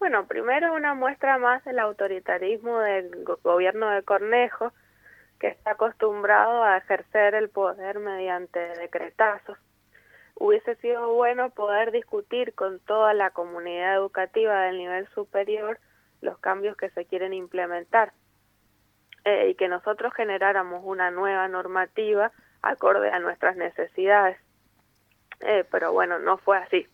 Bueno, primero una muestra más del autoritarismo del gobierno de Cornejo, que está acostumbrado a ejercer el poder mediante decretazos. Hubiese sido bueno poder discutir con toda la comunidad educativa del nivel superior los cambios que se quieren implementar y que nosotros generáramos una nueva normativa acorde a nuestras necesidades. Pero bueno, no fue así.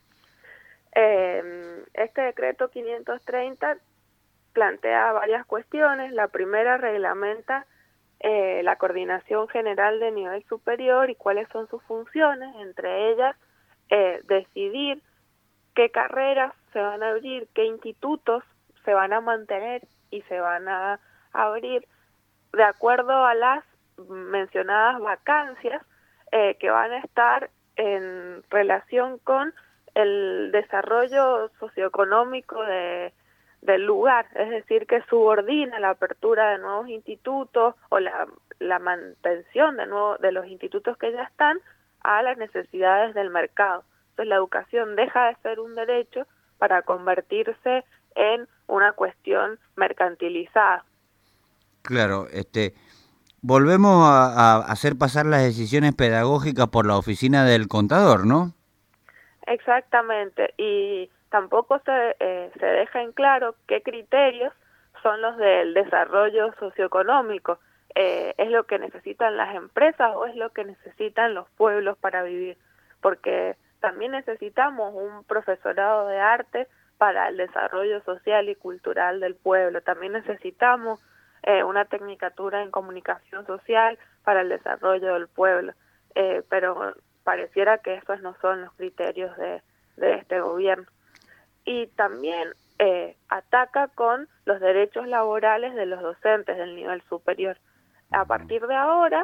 Este decreto 530 plantea varias cuestiones. La primera reglamenta la coordinación general de nivel superior y cuáles son sus funciones, entre ellas decidir qué carreras se van a abrir, qué institutos se van a mantener y se van a abrir de acuerdo a las mencionadas vacancias que van a estar en relación con el desarrollo socioeconómico del lugar, es decir, que subordina la apertura de nuevos institutos o la mantención de los institutos que ya están a las necesidades del mercado. Entonces la educación deja de ser un derecho para convertirse en una cuestión mercantilizada. Claro, volvemos a hacer pasar las decisiones pedagógicas por la oficina del contador, ¿no? Exactamente, y tampoco se deja en claro qué criterios son los del desarrollo socioeconómico. ¿Es lo que necesitan las empresas o es lo que necesitan los pueblos para vivir? Porque también necesitamos un profesorado de arte para el desarrollo social y cultural del pueblo. También necesitamos una tecnicatura en comunicación social para el desarrollo del pueblo. Pero pareciera que esos no son los criterios de este gobierno. Y también ataca con los derechos laborales de los docentes del nivel superior. A partir de ahora,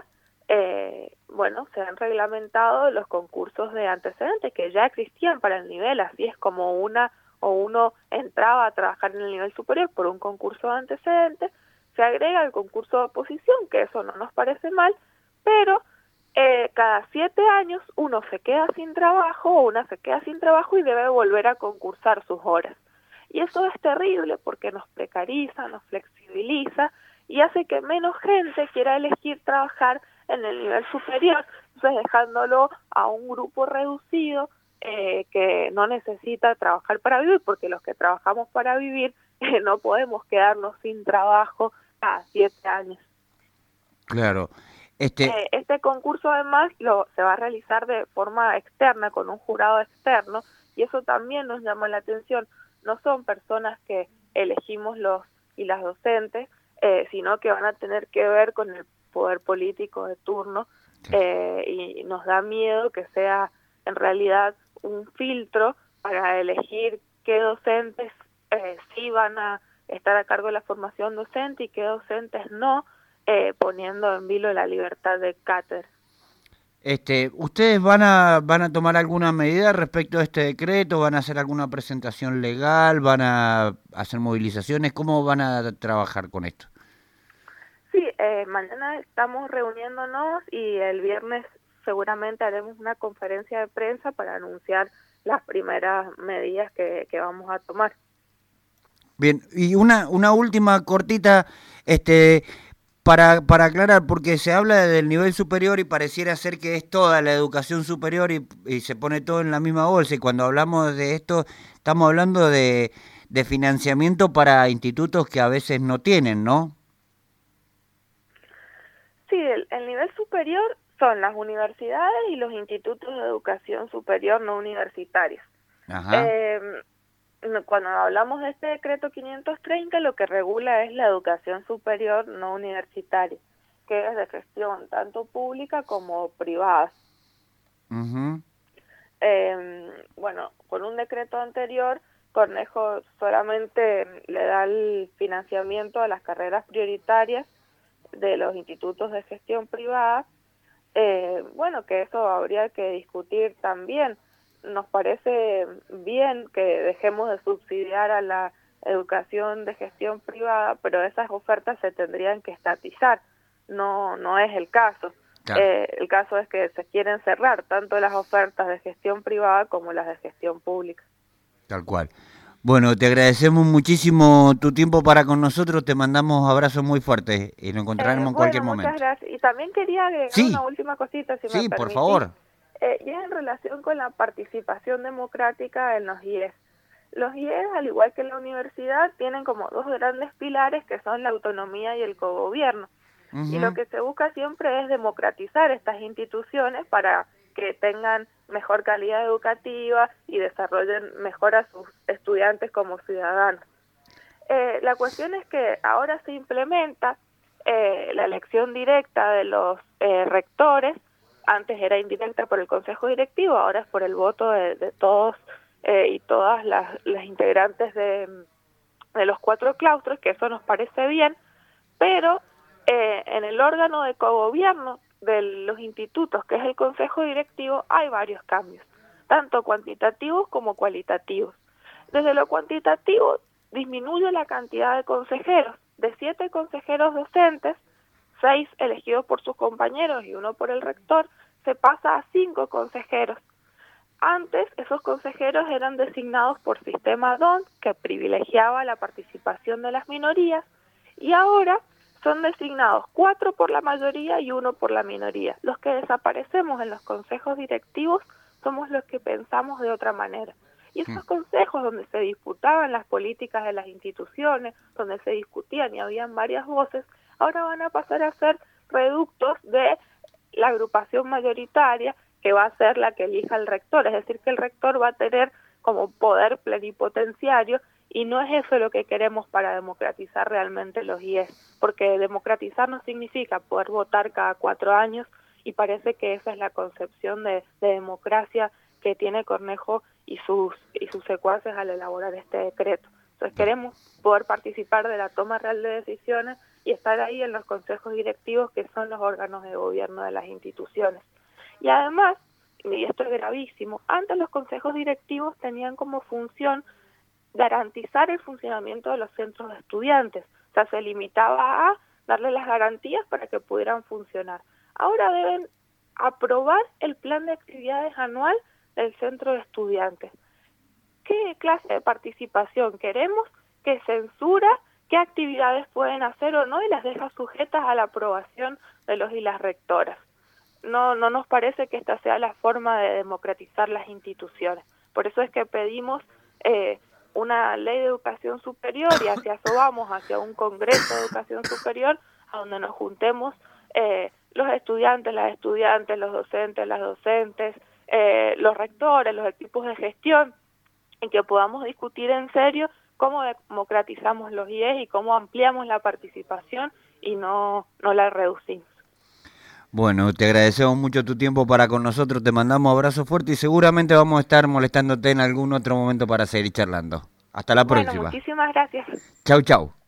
se han reglamentado los concursos de antecedentes que ya existían para el nivel, así es como uno entraba a trabajar en el nivel superior por un concurso de antecedentes, se agrega el concurso de oposición, que eso no nos parece mal, pero cada 7 años uno se queda sin trabajo o una se queda sin trabajo y debe volver a concursar sus horas. Y eso es terrible porque nos precariza, nos flexibiliza y hace que menos gente quiera elegir trabajar en el nivel superior, entonces dejándolo a un grupo reducido que no necesita trabajar para vivir, porque los que trabajamos para vivir no podemos quedarnos sin trabajo cada 7 años. Claro. Este concurso además se va a realizar de forma externa, con un jurado externo, y eso también nos llama la atención. No son personas que elegimos los y las docentes, sino que van a tener que ver con el poder político de turno, y nos da miedo que sea en realidad un filtro para elegir qué docentes sí van a estar a cargo de la formación docente y qué docentes no, poniendo en vilo la libertad de cátedra. ¿Ustedes van a tomar alguna medida respecto a este decreto? ¿Van a hacer alguna presentación legal? ¿Van a hacer movilizaciones? ¿Cómo van a trabajar con esto? Sí, mañana estamos reuniéndonos y el viernes seguramente haremos una conferencia de prensa para anunciar las primeras medidas que vamos a tomar. Bien, y una última cortita, para aclarar, porque se habla del nivel superior y pareciera ser que es toda la educación superior y se pone todo en la misma bolsa, y cuando hablamos de esto estamos hablando de financiamiento para institutos que a veces no tienen, ¿no? Sí, el nivel superior son las universidades y los institutos de educación superior no universitarios. Ajá. Cuando hablamos de este decreto 530, lo que regula es la educación superior no universitaria, que es de gestión tanto pública como privada. Uh-huh. Con un decreto anterior, Cornejo solamente le da el financiamiento a las carreras prioritarias de los institutos de gestión privada. Que eso habría que discutir también. Nos parece bien que dejemos de subsidiar a la educación de gestión privada, pero esas ofertas se tendrían que estatizar. No es el caso. Claro. El caso es que se quieren cerrar tanto las ofertas de gestión privada como las de gestión pública. Tal cual. Bueno, te agradecemos muchísimo tu tiempo para con nosotros, te mandamos abrazos muy fuertes y nos encontraremos en cualquier Bueno, muchas momento. gracias. Y también quería agregar una Sí, última cosita, si me sí, por permitís, favor. y es en relación con la participación democrática en los IES. Los IES, al igual que la universidad, tienen como dos grandes pilares que son la autonomía y el cogobierno. Y lo Ujú. que se busca siempre es democratizar estas instituciones para que tengan mejor calidad educativa y desarrollen mejor a sus estudiantes como ciudadanos. La cuestión es que ahora se implementa la elección directa de los rectores. Antes era indirecta por el Consejo Directivo, ahora es por el voto de todos y todas las integrantes de los 4 claustros, que eso nos parece bien, pero en el órgano de cogobierno de los institutos, que es el Consejo Directivo, hay varios cambios, tanto cuantitativos como cualitativos. Desde lo cuantitativo, disminuye la cantidad de consejeros, de 7 consejeros docentes, 6 elegidos por sus compañeros y 1 por el rector, se pasa a 5 consejeros. Antes, esos consejeros eran designados por sistema DON, que privilegiaba la participación de las minorías, y ahora son designados 4 por la mayoría y 1 por la minoría. Los que desaparecemos en los consejos directivos somos los que pensamos de otra manera. Y esos consejos donde se disputaban las políticas de las instituciones, donde se discutían y habían varias voces, ahora van a pasar a ser reductos de la agrupación mayoritaria, que va a ser la que elija el rector. Es decir, que el rector va a tener como poder plenipotenciario, y no es eso lo que queremos para democratizar realmente los IES, porque democratizar no significa poder votar cada 4 años, y parece que esa es la concepción de democracia que tiene Cornejo y sus secuaces al elaborar este decreto. Entonces queremos poder participar de la toma real de decisiones y estar ahí en los consejos directivos, que son los órganos de gobierno de las instituciones. Y además, y esto es gravísimo, antes los consejos directivos tenían como función garantizar el funcionamiento de los centros de estudiantes. O sea, se limitaba a darle las garantías para que pudieran funcionar. Ahora deben aprobar el plan de actividades anual del centro de estudiantes. ¿Qué clase de participación queremos? ¿Qué censura? ¿Qué actividades pueden hacer o no? Y las deja sujetas a la aprobación de los y las rectoras. No nos parece que esta sea la forma de democratizar las instituciones. Por eso es que pedimos una ley de educación superior, y hacia eso vamos, hacia un congreso de educación superior, a donde nos juntemos los estudiantes, las estudiantes, los docentes, las docentes, los rectores, los equipos de gestión, y que podamos discutir en serio cómo democratizamos los IES y cómo ampliamos la participación y no la reducimos. Bueno, te agradecemos mucho tu tiempo para con nosotros, te mandamos abrazo fuerte y seguramente vamos a estar molestándote en algún otro momento para seguir charlando. Hasta la Bueno, próxima. muchísimas gracias. Chau, chau.